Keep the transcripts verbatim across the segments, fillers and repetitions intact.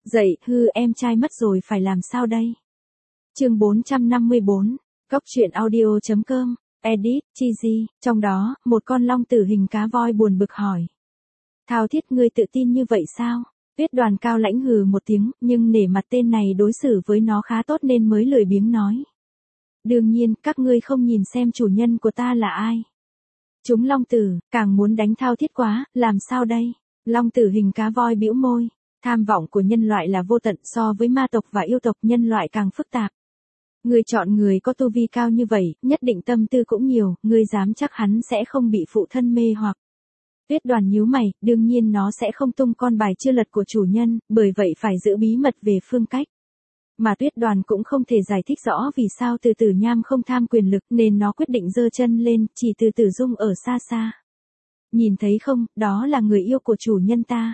Dậy, hư em trai mất rồi phải làm sao đây? Chương bốn trăm năm mươi bốn, Cốc truyện audio.com, edit, Chizy, trong đó, một con long tử hình cá voi buồn bực hỏi. Thao Thiết ngươi tự tin như vậy sao? Tuyết Đoàn cao lãnh hừ một tiếng, nhưng nể mặt tên này đối xử với nó khá tốt nên mới lười biếng nói. Đương nhiên, các ngươi không nhìn xem chủ nhân của ta là ai. Chúng long tử, càng muốn đánh Thao Thiết quá, làm sao đây? Long tử hình cá voi bĩu môi. Tham vọng của nhân loại là vô tận, so với ma tộc và yêu tộc nhân loại càng phức tạp. Ngươi chọn người có tu vi cao như vậy, nhất định tâm tư cũng nhiều, ngươi dám chắc hắn sẽ không bị phụ thân mê hoặc. Tuyết Đoàn nhíu mày, đương nhiên nó sẽ không tung con bài chưa lật của chủ nhân, bởi vậy phải giữ bí mật về phương cách. Mà Tuyết Đoàn cũng không thể giải thích rõ vì sao Từ Tử Nham không tham quyền lực nên nó quyết định giơ chân lên, chỉ Từ Tử Dung ở xa xa. Nhìn thấy không, đó là người yêu của chủ nhân ta.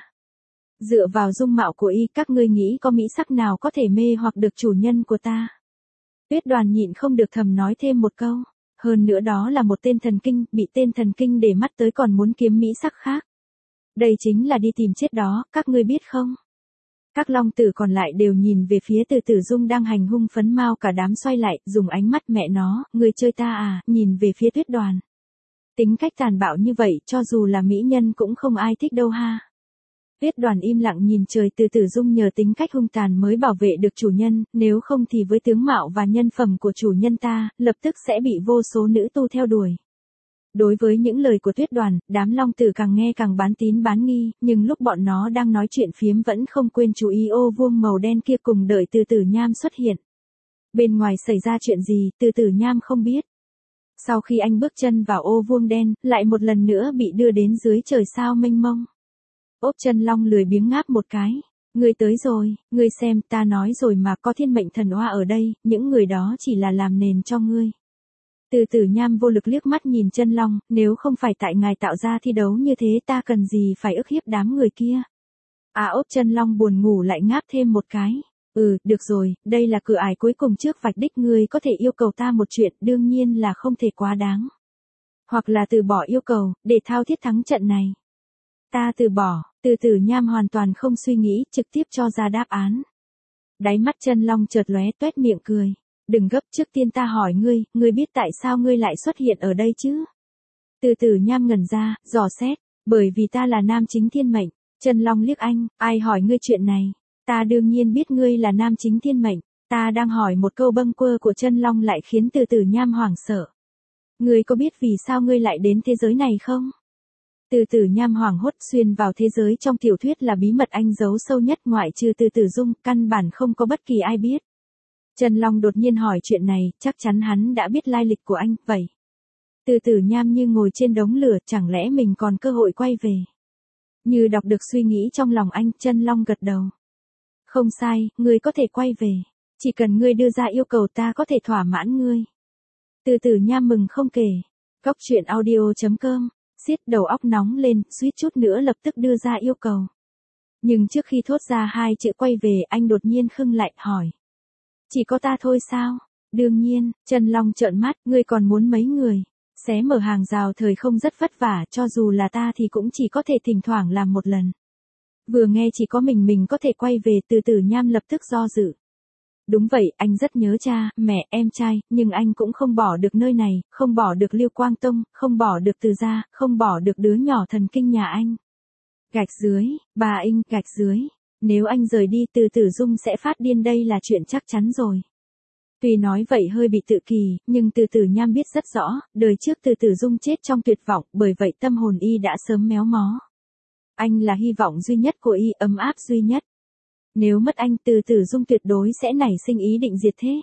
Dựa vào dung mạo của y, các ngươi nghĩ có mỹ sắc nào có thể mê hoặc được chủ nhân của ta? Tuyết Đoàn nhịn không được thầm nói thêm một câu. Hơn nữa đó là một tên thần kinh, bị tên thần kinh để mắt tới còn muốn kiếm mỹ sắc khác. Đây chính là đi tìm chết đó, các ngươi biết không? Các long tử còn lại đều nhìn về phía Từ Tử Dung đang hành hung phấn mau, cả đám xoay lại, dùng ánh mắt mẹ nó, người chơi ta à, nhìn về phía Tuyết Đoàn. Tính cách tàn bạo như vậy, cho dù là mỹ nhân cũng không ai thích đâu ha. Tuyết Đoàn im lặng nhìn trời, Từ Tử Dung nhờ tính cách hung tàn mới bảo vệ được chủ nhân, nếu không thì với tướng mạo và nhân phẩm của chủ nhân ta, lập tức sẽ bị vô số nữ tu theo đuổi. Đối với những lời của Tuyết Đoàn, đám long tử càng nghe càng bán tín bán nghi, nhưng lúc bọn nó đang nói chuyện phiếm vẫn không quên chú ý ô vuông màu đen kia cùng đợi Từ Tử Nham xuất hiện. Bên ngoài xảy ra chuyện gì, Từ Tử Nham không biết. Sau khi anh bước chân vào ô vuông đen, lại một lần nữa bị đưa đến dưới trời sao mênh mông. Ốp chân long lười biếng ngáp một cái. Ngươi tới rồi, ngươi xem, ta nói rồi mà, có thiên mệnh thần oa ở đây, những người đó chỉ là làm nền cho ngươi. Từ Tử Nham vô lực liếc mắt nhìn chân long, nếu không phải tại ngài tạo ra thi đấu như thế ta cần gì phải ức hiếp đám người kia. À, ốp chân long buồn ngủ lại ngáp thêm một cái. Ừ, được rồi, đây là cửa ải cuối cùng trước vạch đích, ngươi có thể yêu cầu ta một chuyện, đương nhiên là không thể quá đáng. Hoặc là từ bỏ yêu cầu, để Thao Thiết thắng trận này. Ta từ bỏ. Từ Tử Nham hoàn toàn không suy nghĩ, trực tiếp cho ra đáp án. Đáy mắt chân long chợt lóe, toét miệng cười. Đừng gấp, trước tiên ta hỏi ngươi, ngươi biết tại sao ngươi lại xuất hiện ở đây chứ? Từ Tử Nham ngẩn ra, dò xét, bởi vì ta là nam chính thiên mệnh. Chân long liếc anh, ai hỏi ngươi chuyện này? Ta đương nhiên biết ngươi là nam chính thiên mệnh, ta đang hỏi một câu bâng quơ của chân long lại khiến Từ Tử Nham hoảng sợ. Ngươi có biết vì sao ngươi lại đến thế giới này không? Từ Tử Nham hoảng hốt, xuyên vào thế giới trong tiểu thuyết là bí mật anh giấu sâu nhất, ngoại trừ Từ Tử Dung, căn bản không có bất kỳ ai biết. Trần Long đột nhiên hỏi chuyện này, chắc chắn hắn đã biết lai lịch của anh, vậy. Từ Tử Nham như ngồi trên đống lửa, chẳng lẽ mình còn cơ hội quay về. Như đọc được suy nghĩ trong lòng anh, Trần Long gật đầu. Không sai, ngươi có thể quay về. Chỉ cần ngươi đưa ra yêu cầu ta có thể thỏa mãn ngươi. Từ Tử Nham mừng không kể. Cốc truyện audio.com, xiết đầu óc nóng lên, suýt chút nữa lập tức đưa ra yêu cầu. Nhưng trước khi thốt ra hai chữ quay về, anh đột nhiên khưng lại, hỏi. Chỉ có ta thôi sao? Đương nhiên, Trần Long trợn mắt, ngươi còn muốn mấy người? Xé mở hàng rào thời không rất vất vả, cho dù là ta thì cũng chỉ có thể thỉnh thoảng làm một lần. Vừa nghe chỉ có mình mình có thể quay về, Từ Tử Nham lập tức do dự. Đúng vậy, anh rất nhớ cha, mẹ, em trai, nhưng anh cũng không bỏ được nơi này, không bỏ được Lưu Quang Tông, không bỏ được Từ gia, không bỏ được đứa nhỏ thần kinh nhà anh. Gạch dưới, bà Inh, gạch dưới. Nếu anh rời đi, Từ Tử Dung sẽ phát điên, đây là chuyện chắc chắn rồi. Tuy nói vậy hơi bị tự kỳ, nhưng Từ Tử Nham biết rất rõ, đời trước Từ Tử Dung chết trong tuyệt vọng, bởi vậy tâm hồn y đã sớm méo mó. Anh là hy vọng duy nhất của y, ấm áp duy nhất. Nếu mất anh, Từ Tử Dung tuyệt đối sẽ nảy sinh ý định diệt thế.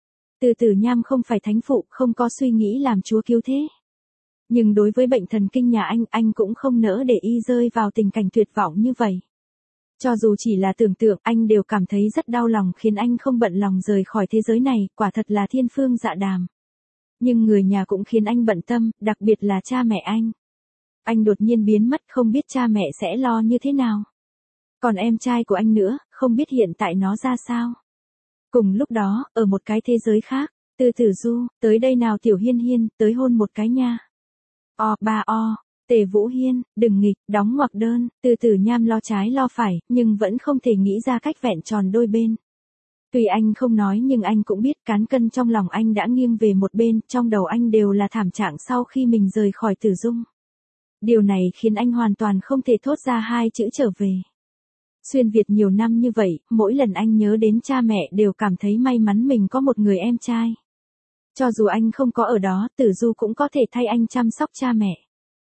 Từ Tử Nham không phải thánh phụ, không có suy nghĩ làm chúa cứu thế. Nhưng đối với bệnh thần kinh nhà anh, anh cũng không nỡ để y rơi vào tình cảnh tuyệt vọng như vậy. Cho dù chỉ là tưởng tượng, anh đều cảm thấy rất đau lòng, khiến anh không bận lòng rời khỏi thế giới này, quả thật là thiên phương dạ đàm. Nhưng người nhà cũng khiến anh bận tâm, đặc biệt là cha mẹ anh. Anh đột nhiên biến mất, không biết cha mẹ sẽ lo như thế nào. Còn em trai của anh nữa, không biết hiện tại nó ra sao. Cùng lúc đó, ở một cái thế giới khác, Từ Tử Du, tới đây nào Tiểu Hiên Hiên, tới hôn một cái nha. O, ba o, Tề Vũ Hiên, đừng nghịch, đóng ngoặc đơn, Từ Tử Nham lo trái lo phải, nhưng vẫn không thể nghĩ ra cách vẹn tròn đôi bên. Tuy anh không nói nhưng anh cũng biết cán cân trong lòng anh đã nghiêng về một bên, trong đầu anh đều là thảm trạng sau khi mình rời khỏi Tử Dung. Điều này khiến anh hoàn toàn không thể thốt ra hai chữ trở về. Xuyên Việt nhiều năm như vậy, mỗi lần anh nhớ đến cha mẹ đều cảm thấy may mắn mình có một người em trai. Cho dù anh không có ở đó, Tử Du cũng có thể thay anh chăm sóc cha mẹ.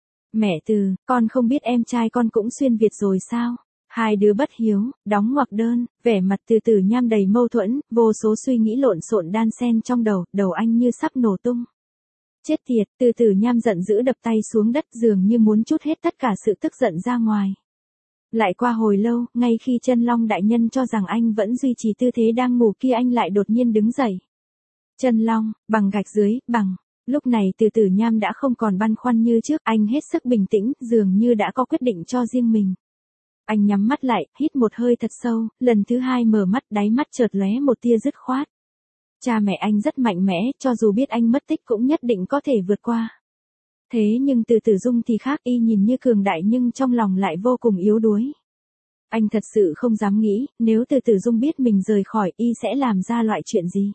Mẹ Từ, con không biết em trai con cũng xuyên Việt rồi sao? Hai đứa bất hiếu, đóng ngoặc đơn, vẻ mặt Từ Tử Nham đầy mâu thuẫn, vô số suy nghĩ lộn xộn đan xen trong đầu, đầu anh như sắp nổ tung. Chết tiệt, Từ Tử Nham giận dữ đập tay xuống đất dường như muốn trút hết tất cả sự tức giận ra ngoài. Lại qua hồi lâu, ngay khi Chân Long đại nhân cho rằng anh vẫn duy trì tư thế đang ngủ kia anh lại đột nhiên đứng dậy. Chân Long, bằng gạch dưới, bằng. Lúc này Từ Tử Nham đã không còn băn khoăn như trước, anh hết sức bình tĩnh, dường như đã có quyết định cho riêng mình. Anh nhắm mắt lại, hít một hơi thật sâu, lần thứ hai mở mắt, đáy mắt chợt lóe một tia dứt khoát. Cha mẹ anh rất mạnh mẽ, cho dù biết anh mất tích cũng nhất định có thể vượt qua. Thế nhưng Từ Tử Dung thì khác, y nhìn như cường đại nhưng trong lòng lại vô cùng yếu đuối. Anh thật sự không dám nghĩ, nếu Từ Tử Dung biết mình rời khỏi, y sẽ làm ra loại chuyện gì.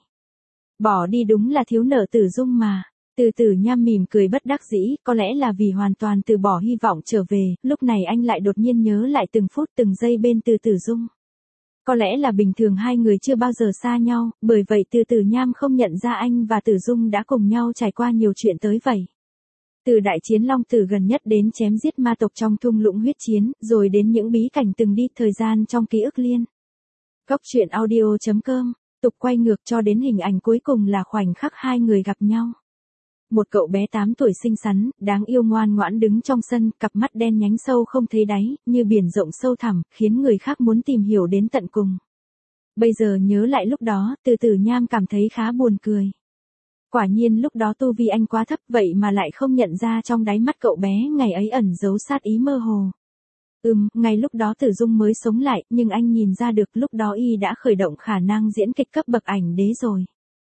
Bỏ đi đúng là thiếu nợ Tử Dung mà. Từ Tử Nham mỉm cười bất đắc dĩ, có lẽ là vì hoàn toàn từ bỏ hy vọng trở về, lúc này anh lại đột nhiên nhớ lại từng phút từng giây bên Từ Tử Dung. Có lẽ là bình thường hai người chưa bao giờ xa nhau, bởi vậy Từ Tử Nham không nhận ra anh và Tử Dung đã cùng nhau trải qua nhiều chuyện tới vậy. Từ đại chiến Long Tử gần nhất đến chém giết ma tộc trong thung lũng huyết chiến, rồi đến những bí cảnh từng đi, thời gian trong ký ức liên. Góc truyện audio chấm com, tục quay ngược cho đến hình ảnh cuối cùng là khoảnh khắc hai người gặp nhau. Một cậu bé tám tuổi xinh xắn, đáng yêu ngoan ngoãn đứng trong sân, cặp mắt đen nhánh sâu không thấy đáy, như biển rộng sâu thẳm, khiến người khác muốn tìm hiểu đến tận cùng. Bây giờ nhớ lại lúc đó, Từ Tử Nham cảm thấy khá buồn cười. Quả nhiên lúc đó tu vi anh quá thấp vậy mà lại không nhận ra trong đáy mắt cậu bé ngày ấy ẩn giấu sát ý mơ hồ. Ừm, ngay lúc đó Tử Dung mới sống lại, nhưng anh nhìn ra được lúc đó y đã khởi động khả năng diễn kịch cấp bậc ảnh đế rồi.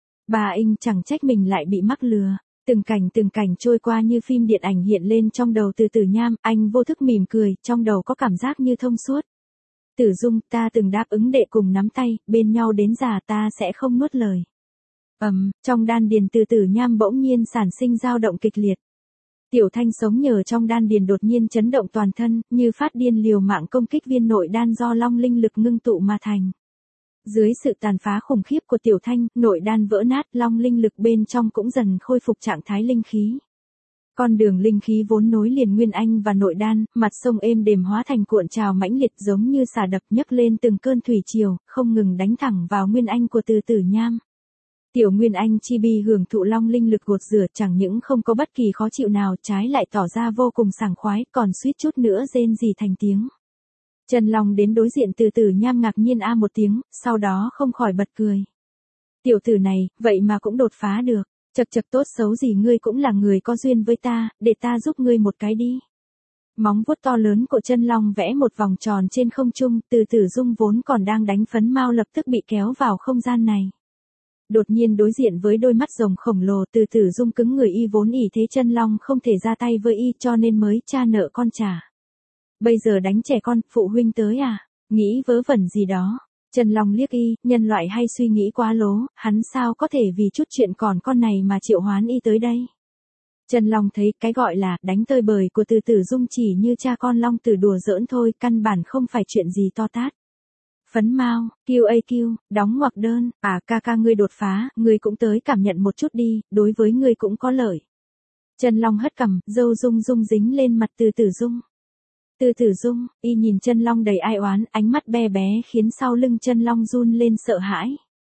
Bà anh chẳng trách mình lại bị mắc lừa. Từng cảnh từng cảnh trôi qua như phim điện ảnh hiện lên trong đầu Từ Tử Nham, anh vô thức mỉm cười, trong đầu có cảm giác như thông suốt. Tử Dung, ta từng đáp ứng để cùng nắm tay, bên nhau đến già ta sẽ không nuốt lời. Ầm, um, trong đan điền Từ Tử Nham bỗng nhiên sản sinh dao động kịch liệt. Tiểu Thanh sống nhờ trong đan điền đột nhiên chấn động toàn thân, như phát điên liều mạng công kích viên nội đan do long linh lực ngưng tụ mà thành. Dưới sự tàn phá khủng khiếp của Tiểu Thanh, nội đan vỡ nát, long linh lực bên trong cũng dần khôi phục trạng thái linh khí. Con đường linh khí vốn nối liền nguyên anh và nội đan, mặt sông êm đềm hóa thành cuộn trào mãnh liệt giống như xả đập nhấc lên từng cơn thủy triều, không ngừng đánh thẳng vào nguyên anh của Từ Tử Nham. Tiểu Nguyên Anh chi bi hưởng thụ long linh lực gột rửa, chẳng những không có bất kỳ khó chịu nào, trái lại tỏ ra vô cùng sảng khoái, còn suýt chút nữa rên rỉ thành tiếng. Chân Long đến đối diện Từ Tử Nham ngạc nhiên a một tiếng, sau đó không khỏi bật cười. Tiểu tử này, vậy mà cũng đột phá được, chật chật tốt xấu gì ngươi cũng là người có duyên với ta, để ta giúp ngươi một cái đi. Móng vuốt to lớn của Chân Long vẽ một vòng tròn trên không trung, Từ Tử Dung vốn còn đang đánh phấn mau lập tức bị kéo vào không gian này. Đột nhiên đối diện với đôi mắt rồng khổng lồ, Từ Tử Dung cứng người, y vốn ỷ thế Chân Long không thể ra tay với y cho nên mới cha nợ con trả. Bây giờ đánh trẻ con, phụ huynh tới à? Nghĩ vớ vẩn gì đó. Chân Long liếc y, nhân loại hay suy nghĩ quá lố, hắn sao có thể vì chút chuyện còn con này mà triệu hoán y tới đây. Chân Long thấy cái gọi là đánh tơi bời của Từ Tử Dung chỉ như cha con Long Tử đùa giỡn thôi, căn bản không phải chuyện gì to tát. Phấn mau, Q A Q, đóng ngoặc đơn, à ca ca ngươi đột phá, ngươi cũng tới cảm nhận một chút đi, đối với ngươi cũng có lợi. Chân Long hất cằm, râu rung rung dính lên mặt Từ Tử Dung. Từ Tử Dung, y nhìn Chân Long đầy ai oán, ánh mắt be bé khiến sau lưng Chân Long run lên sợ hãi.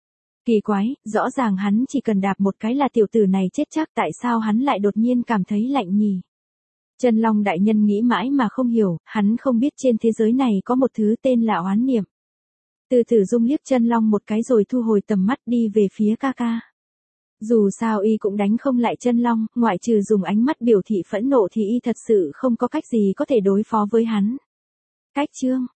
Kỳ quái, rõ ràng hắn chỉ cần đạp một cái là tiểu tử này chết chắc, tại sao hắn lại đột nhiên cảm thấy lạnh nhỉ? Chân Long đại nhân nghĩ mãi mà không hiểu, hắn không biết trên thế giới này có một thứ tên là oán niệm. Từ Tử Dung liếc Chân Long một cái rồi thu hồi tầm mắt đi về phía ca ca. Dù sao y cũng đánh không lại Chân Long, ngoại trừ dùng ánh mắt biểu thị phẫn nộ thì y thật sự không có cách gì có thể đối phó với hắn. Cách chương,